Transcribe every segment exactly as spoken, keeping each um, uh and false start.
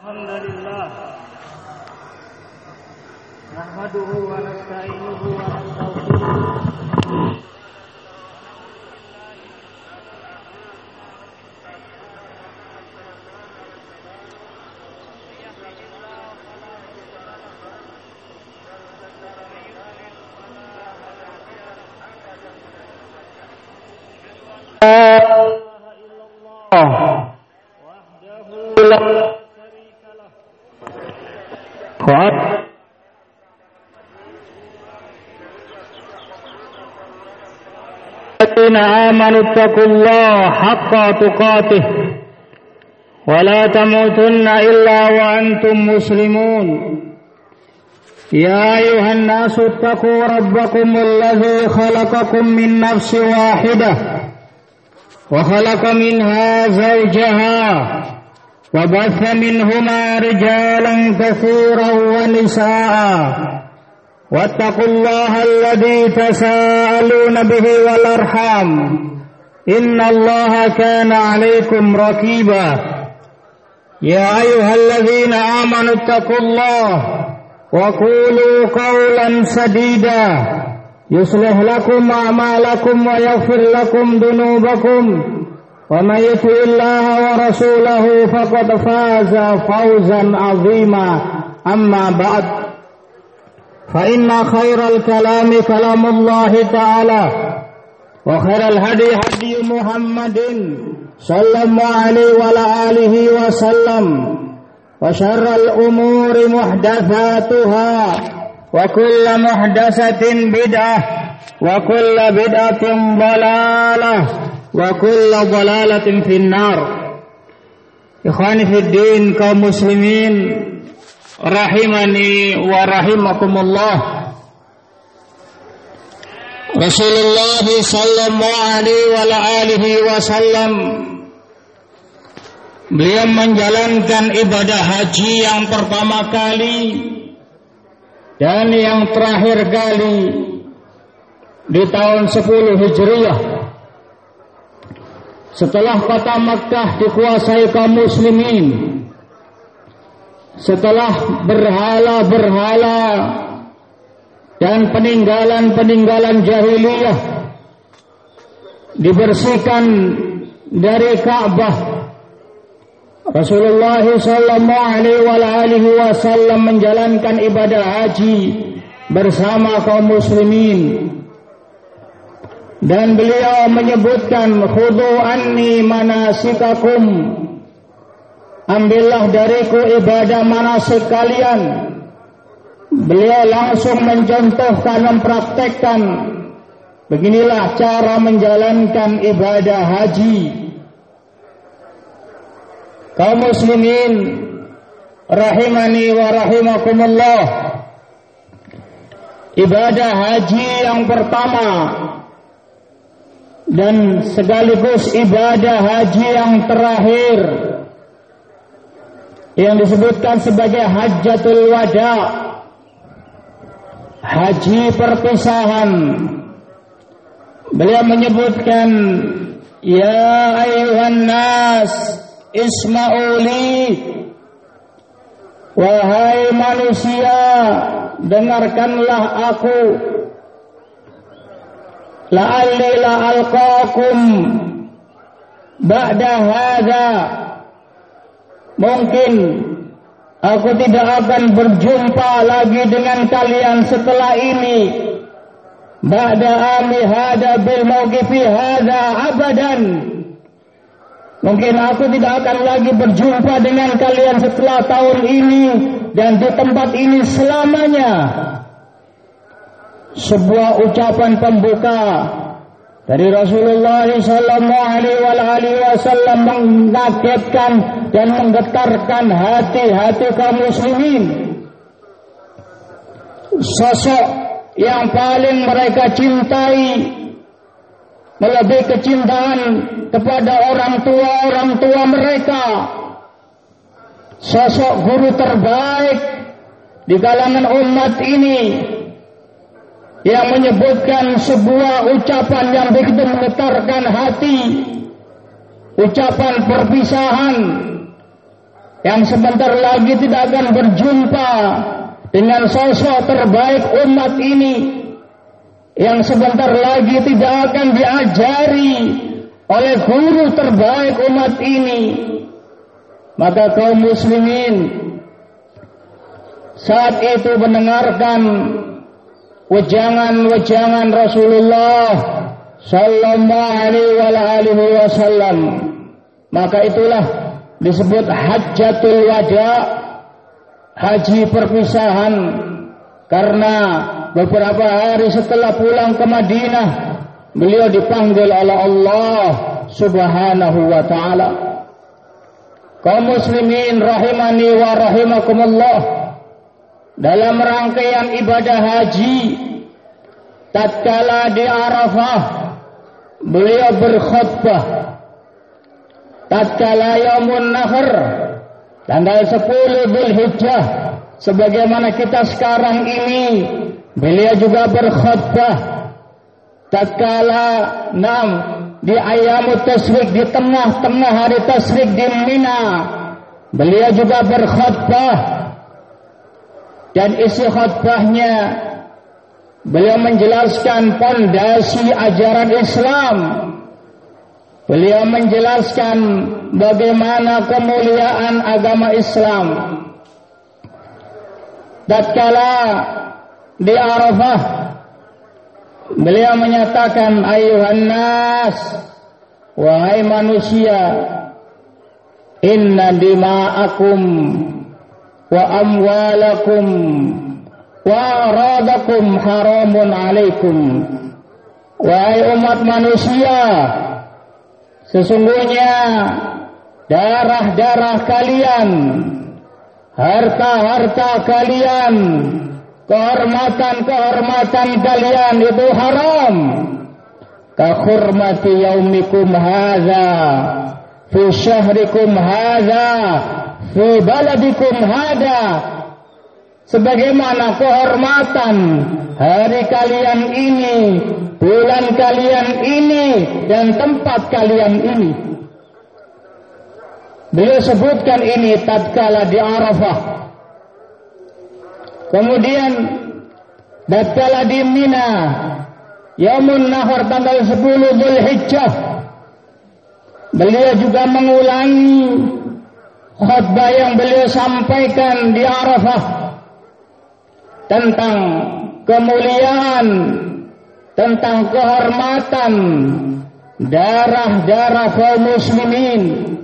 Alhamdulillah nahmaduhu wa nasta'inuhu wa nastaghfiruh آمنوا اتقوا الله حق تقاته ولا تموتن إلا وأنتم مسلمون يا أيها الناس اتقوا ربكم الذي خلقكم من نفس واحدة وخلق منها زوجها وبث منهما رجالا كثيرا ونساء واتقوا الله الذي تساءلون به والأرحام إن الله كان عليكم رقيبا يا أيها الذين آمنوا اتقوا الله وقولوا قولا سديدا يصلح لكم أعمالكم ويغفر لكم ذنوبكم ومن يطع الله ورسوله فقد فاز فوزا عظيما أما بعد فإن خير الكلام كلام الله تعالى وخير الهدي هدي محمد صلى الله عليه وعلى آله وسلم وشر الأمور محدثاتها وكل محدثة بدعة وكل بدعة ضلالة وكل ضلالة في النار. Ikhwani fid din, kaum muslimin rahimani wa rahimakumullah. Rasulullah sallallahu alaihi wa alihi wasallam beliau menjalankan ibadah haji yang pertama kali dan yang terakhir kali di tahun sepuluh Hijriah setelah kota Makkah dikuasai kaum muslimin, setelah berhala-berhala dan peninggalan-peninggalan jahiliyah dibersihkan dari Ka'bah, Rasulullah sallallahu alaihi wasallam menjalankan ibadah haji bersama kaum muslimin, dan beliau menyebutkan khudhu anni manasikakum, ambillah dariku ibadah manasik kalian. Beliau langsung mencontohkan, mempraktekkan, beginilah cara menjalankan ibadah haji. Kaum muslimin rahimani wa rahimakumullah, ibadah haji yang pertama dan sekaligus ibadah haji yang terakhir yang disebutkan sebagai Hajjatul Wada, haji perpisahan. Beliau menyebutkan, ya ayyuhan nas isma'uli, wahai manusia dengarkanlah aku, la'alli la'alqakum ba'da hadha, mungkin aku tidak akan berjumpa lagi dengan kalian setelah ini, ba'da ami hada bil mawqifi hada abadan, mungkin aku tidak akan lagi berjumpa dengan kalian setelah tahun ini dan di tempat ini selamanya. Sebuah ucapan pembuka dari Rasulullah sallallahu alaihi wasallam mengagetkan dan menggetarkan hati-hati kaum muslimin. Sosok yang paling mereka cintai, melebihi kecintaan kepada orang tua-orang tua mereka, sosok guru terbaik di kalangan umat ini, yang menyebutkan sebuah ucapan yang begitu menggetarkan hati, ucapan perpisahan, yang sebentar lagi tidak akan berjumpa dengan sosok terbaik umat ini, yang sebentar lagi tidak akan diajari oleh guru terbaik umat ini. Maka kaum muslimin saat itu mendengarkan wejangan-wejangan Rasulullah sallallahu alaihi wasallam, maka itulah disebut hajjatul wada, haji perpisahan, karena beberapa hari setelah pulang ke Madinah beliau dipanggil oleh Allah Subhanahu wa taala. Kaum muslimin rahimani wa rahimakumullah, dalam rangkaian ibadah haji tatkala di Arafah beliau berkhutbah. Tatkala Yaumun Nahr tanggal sepuluh Dzulhijjah sebagaimana kita sekarang ini, beliau juga berkhutbah. Tatkala enam di Ayyamut Tasyrik, di tengah-tengah hari Tasyrik di Mina, beliau juga berkhutbah. Dan isi khutbahnya beliau menjelaskan pondasi ajaran Islam. Beliau menjelaskan bagaimana kemuliaan agama Islam. Tatkala di Arafah beliau menyatakan, ayuhan nas, wahai manusia, inna dima'akum wa amwalakum wa aradakum haramun alaikum. Wahai umat manusia, sesungguhnya darah-darah kalian, harta-harta kalian, kehormatan-kehormatan kalian itu haram. Ka hurmati yaumikum hadza fi syahrikum hadza fi baladikum hadza, sebagaimana kehormatan hari kalian ini, bulan kalian ini, dan tempat kalian ini. Beliau sebutkan ini tatkala di Arafah. Kemudian tatkala di Mina, Yaumun Nahr tanggal sepuluh Dzulhijjah, beliau juga mengulangi khutbah yang beliau sampaikan di Arafah tentang kemuliaan, tentang kehormatan darah-darah kaum muslimin,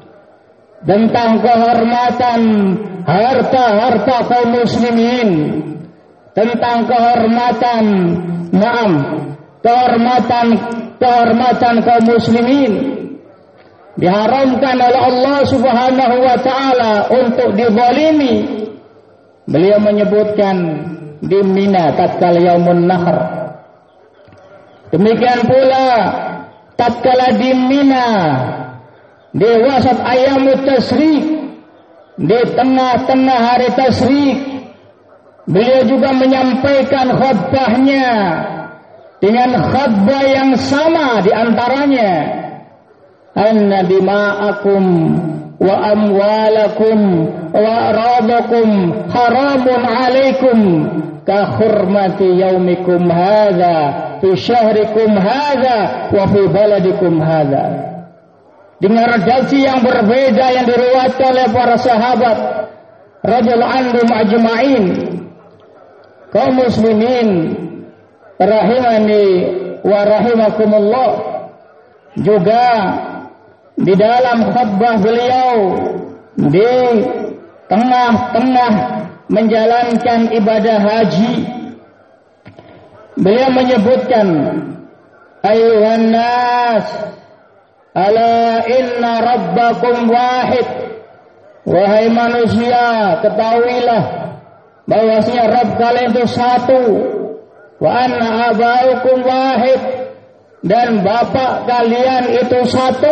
tentang kehormatan harta-harta kaum muslimin, tentang kehormatan naam kehormatan kehormatan kaum muslimin diharamkan oleh Allah Subhanahu wa taala untuk dizalimi. Beliau menyebutkan di Mina tatkala Yaumun Nahr. Demikian pula tatkala di Mina di wasat Ayyamut Tasyrik, di tengah-tengah hari Tasyrik, beliau juga menyampaikan khutbahnya dengan khutbah yang sama, di antaranya anna dima'akum wa amwalakum wa aradakum haramun alaikum ka hurmati yaumikum hadza fi syahrikum hadza wa fi baladikum hadza. Dengan redaksi yang berbeda yang diriwayatkan oleh para sahabat radhiyallahu anhum ajma'in. Kaum muslimin rahimani wa rahimakumullah, juga di dalam khutbah beliau di tengah-tengah menjalankan ibadah haji, beliau menyebutkan, ayuhan nas, ala inna rabbakum wahid, wahai manusia, ketahuilah bahwasanya Rabb kalian itu satu, wa anna abaukum wahid, dan bapak kalian itu satu,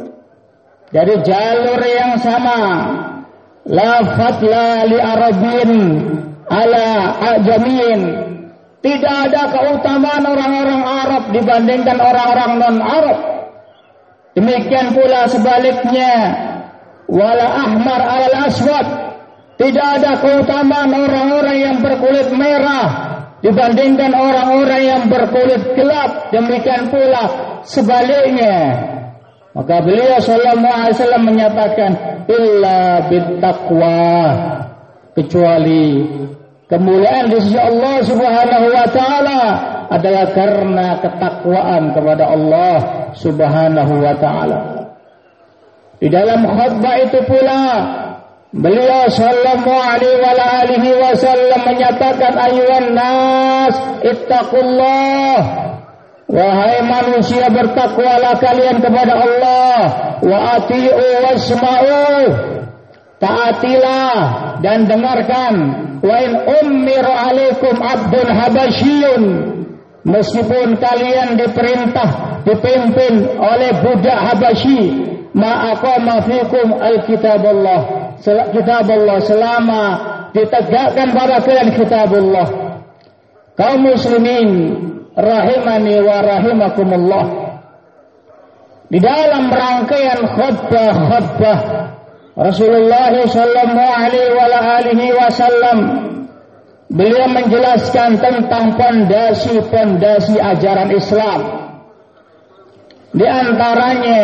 dari jalur yang sama. La fadla li arabin ala ajamin, tidak ada keutamaan orang-orang Arab dibandingkan orang-orang non-Arab. Demikian pula sebaliknya, wala ahmar alal aswad. Tidak ada keutamaan orang-orang yang berkulit merah dibandingkan orang-orang yang berkulit gelap. Demikian pula sebaliknya. Maka beliau sallallahu alaihi wasallam menyatakan illa bittaqwa, kecuali kemuliaan di sisi Allah Subhanahu wa taala adalah karena ketakwaan kepada Allah Subhanahu wa taala. Di dalam khutbah itu pula beliau sallallahu alaihi wasallam menyatakan ayyuhan nas ittaqullah, wahai manusia bertakwalah kalian kepada Allah, wa ati'u wasma'u, taatilah dan dengarkan, wa in ummiru alaikum abdun habasyiyun, meskipun kalian diperintah dipimpin oleh budak Habasyi, ma'aqama fikum alkitabullah, kitabullah, selama ditegakkan pada kalian kitabullah. Kaum muslimin rahimani wa rahimakumullah, di dalam rangkaian khutbah-khutbah Rasulullah sallallahu alaihi wasallam, beliau menjelaskan tentang pondasi-pondasi ajaran Islam. Di antaranya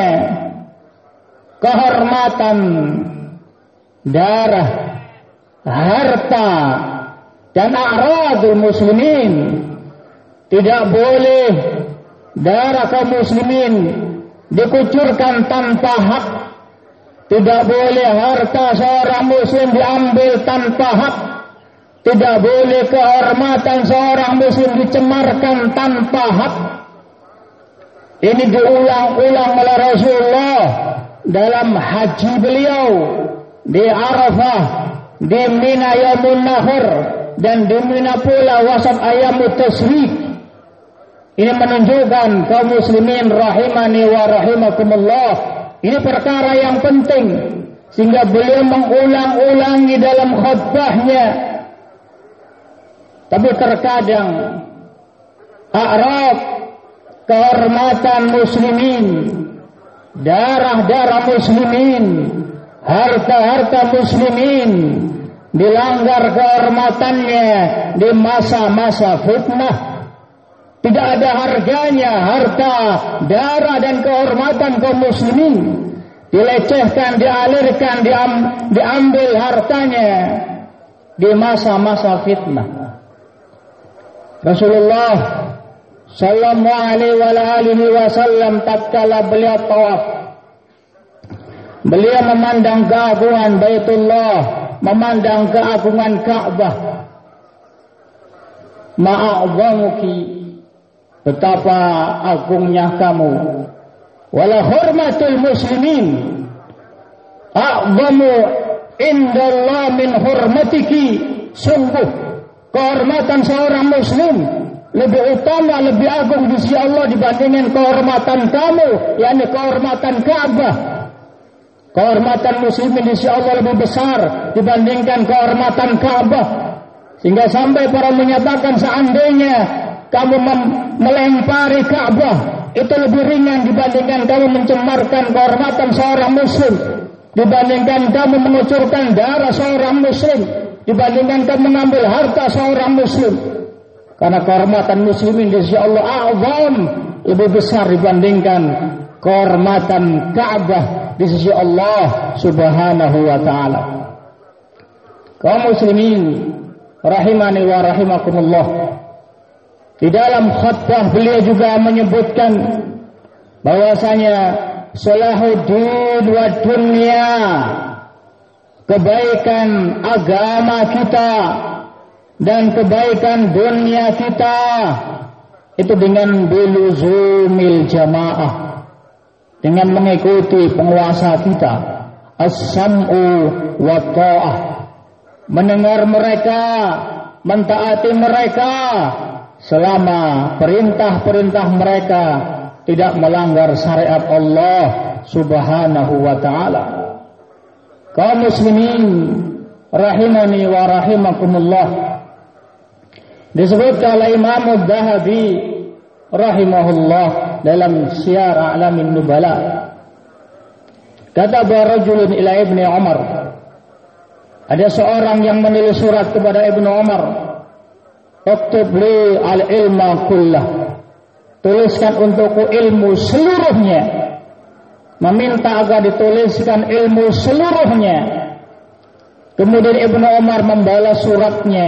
kehormatan darah, harta, dan a'radul muslimin. Tidak boleh darah kaum muslimin dikucurkan tanpa hak. Tidak boleh harta seorang muslim diambil tanpa hak. Tidak boleh kehormatan seorang muslim dicemarkan tanpa hak. Ini diulang-ulang oleh Rasulullah dalam haji beliau, di Arafah, di Mina Yaumun Nahar, dan di Mina pula wasat ayamut tasrik. Ini menunjukkan kaum muslimin rahimani wa rahimakumullah, ini perkara yang penting, sehingga beliau mengulang-ulangi dalam khutbahnya. Tapi terkadang a'raf, kehormatan muslimin, darah-darah muslimin, harta-harta muslimin dilanggar kehormatannya di masa-masa fitnah. Tidak ada harganya harta, darah, dan kehormatan kaum muslimin. Dilecehkan, dialirkan, diam, diambil hartanya di masa-masa fitnah. Rasulullah sallallahu alaihi wasallam tatkala beliau tawaf, beliau memandang keagungan Baitullah, memandang keagungan Ka'bah. Ma'a'zamuki, betapa agungnya kamu. Wala hurmatul muslimin a'zamu indallah min hurmatiki, sungguh kehormatan seorang muslim lebih utama, lebih agung di sisi Allah dibandingkan kehormatan kamu, yakni kehormatan Ka'bah. Kehormatan muslimin di sisi Allah lebih besar dibandingkan kehormatan Ka'bah. Sehingga sampai para menyatakan seandainya kamu melempari Ka'bah itu lebih ringan dibandingkan kamu mencemarkan kehormatan seorang muslim, dibandingkan kamu mengucurkan darah seorang muslim, dibandingkan kamu mengambil harta seorang muslim. Karena kehormatan muslimin di sisi Allah a'zam, lebih besar dibandingkan kehormatan Ka'bah di sisi Allah Subhanahu wa taala. Kaum muslimin rahimani wa rahimakumullah, di dalam khutbah beliau juga menyebutkan bahwasanya salahuddin wa dunya, kebaikan agama kita dan kebaikan dunia kita itu dengan biluzumil jamaah, dengan mengikuti penguasa kita, as-sam'u wa ta'ah, mendengar mereka, mentaati mereka selama perintah-perintah mereka tidak melanggar syariat Allah Subhanahu wa taala. Kaum muslimin rahimani wa rahimakumullah, disebutkan oleh Imam Az-Zahabi rahimahullah dalam Syiar A'lamin Nubala, Kata rajulun ila Ibnu Umar. Ada seorang yang menulis surat kepada Ibnu Umar. Uktub li al-ilma kullah. Tuliskan untukku ilmu seluruhnya. Meminta agar dituliskan ilmu seluruhnya. Kemudian Ibnu Umar membalas suratnya.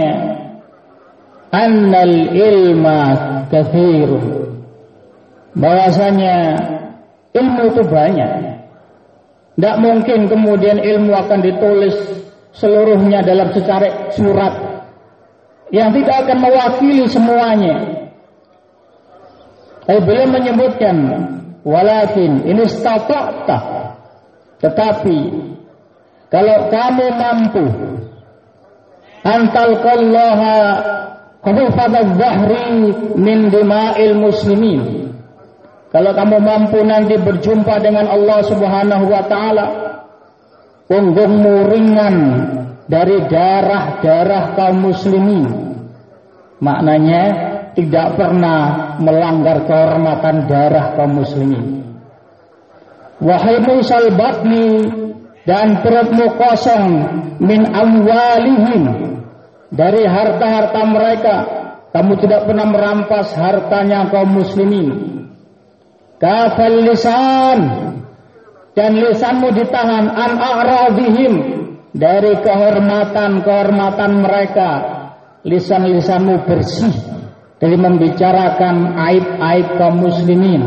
Annal ilma katsir. Bahwasanya ilmu itu banyak. Tidak mungkin kemudian ilmu akan ditulis seluruhnya dalam secara surat yang tidak akan mewakili semuanya. Tapi beliau menyebutkan, walakin ini istata'ta, tetapi kalau kamu mampu antalqallaha khufadadh dhahri min dima'il muslimin. Kalau kamu mampu nanti berjumpa dengan Allah Subhanahu wa taala, punggungmu ringan dari darah-darah kaum muslimin. Maknanya tidak pernah melanggar kehormatan darah kaum muslimin. Wahai musal batni, dan perutmu kosong min amwalihim, dari harta-harta mereka. Kamu tidak pernah merampas hartanya kaum muslimin. Kafal lisan, dan lisanmu ditahan an a'radihim, dari kehormatan-kehormatan mereka. Lisan-lisanmu bersih dari membicarakan aib-aib kaum muslimin.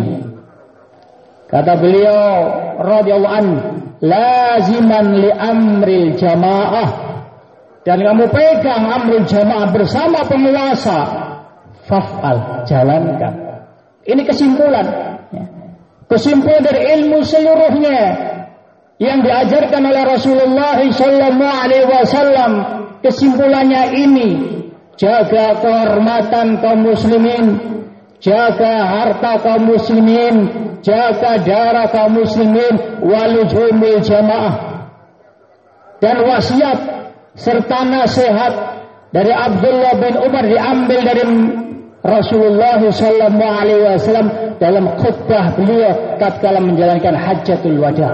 Kata beliau radhiyallahu an, laziman li amril jamaah, dan kamu pegang amril jamaah bersama penguasa. Faf'al, jalankan. Ini kesimpulan. Kesimpulan dari ilmu seluruhnya yang diajarkan oleh Rasulullah sallallahu alaihi wasallam. Kesimpulannya ini, jaga kehormatan kaum muslimin, jaga harta kaum muslimin, jaga darah kaum muslimin, walujumil jamaah. Dan wasiat serta nasihat dari Abdullah bin Umar diambil dari Rasulullah sallallahu alaihi wasallam dalam khutbah beliau tatkala menjalankan hajjatul wada.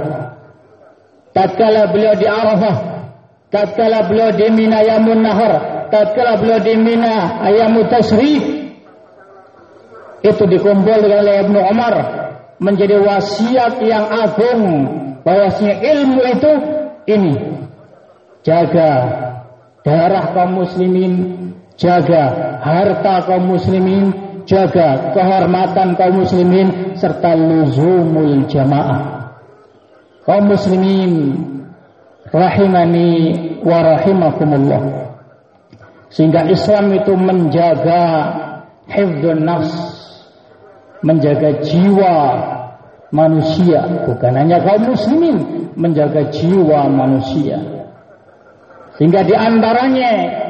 Tatkala beliau di Arafah, tatkala beliau di Mina yamun nahar, tatkala beliau di Mina ayamut tasrif, itu dikumpulkan oleh Ibnu Umar menjadi wasiat yang agung, bahwasanya ilmu itu ini, jaga darah kaum muslimin, jaga harta kaum muslimin, jaga kehormatan kaum muslimin, serta luzumul jamaah. Kaum muslimin rahimani wa rahimakumullah. Sehingga Islam itu menjaga hifdzun nafs, menjaga jiwa manusia, bukan hanya kaum muslimin, menjaga jiwa manusia. Sehingga di antaranya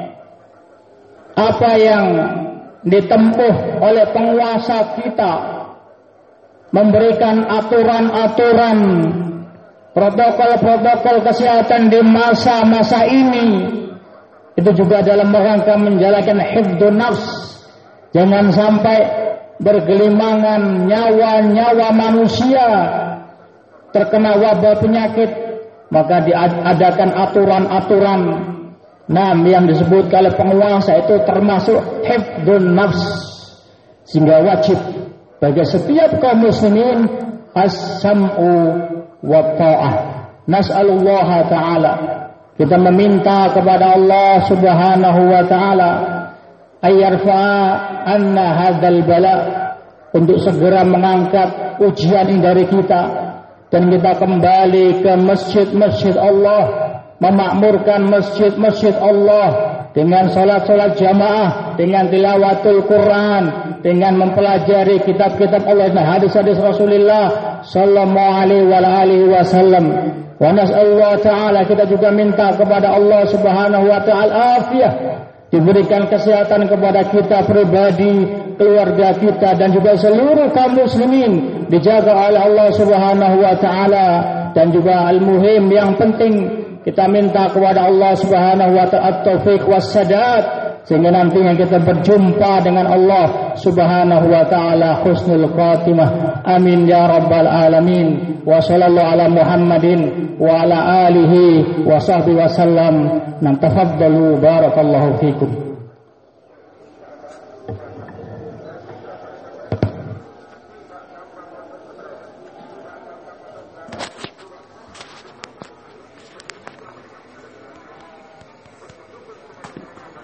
apa yang ditempuh oleh penguasa kita, memberikan aturan-aturan, protokol-protokol kesehatan di masa-masa ini, itu juga dalam rangka menjalankan hifdzun nafs. Jangan sampai bergelimangan nyawa-nyawa manusia terkena wabah penyakit, maka diadakan aturan-aturan. Nah, yang disebut oleh penguasa itu termasuk hifdzun nafs. Sehingga wajib bagi setiap kaum muslimin as-sam'u wa ta'ah. Nas'alullah ta'ala, kita meminta kepada Allah subhanahu wa ta'ala ayyarfa'a anna hadzal bala, untuk segera mengangkat ujian ini dari kita, dan kita kembali ke masjid-masjid Allah, memakmurkan masjid-masjid Allah dengan salat-salat jamaah, dengan tilawatul Quran, dengan mempelajari kitab-kitab Allah dan hadis-hadis Rasulullah sallallahu alaihi wasallam. Wa nas'alullah ta'ala, kita juga minta kepada Allah subhanahu wa ta'ala afiyah, diberikan kesehatan kepada kita pribadi, keluarga kita, dan juga seluruh kaum muslimin dijaga oleh Allah subhanahu wa ta'ala. Dan juga al-muhim yang penting, kita minta kepada Allah subhanahu wa ta'ala at-taufiq was-sadad, sehingga nantinya kita berjumpa dengan Allah Subhanahu wa taala husnul khatimah. Amin ya rabbal alamin. Wa sallallahu ala Muhammadin wa ala alihi wa sahbihi wasallam. Nam tafaddalu barakallahu fikum.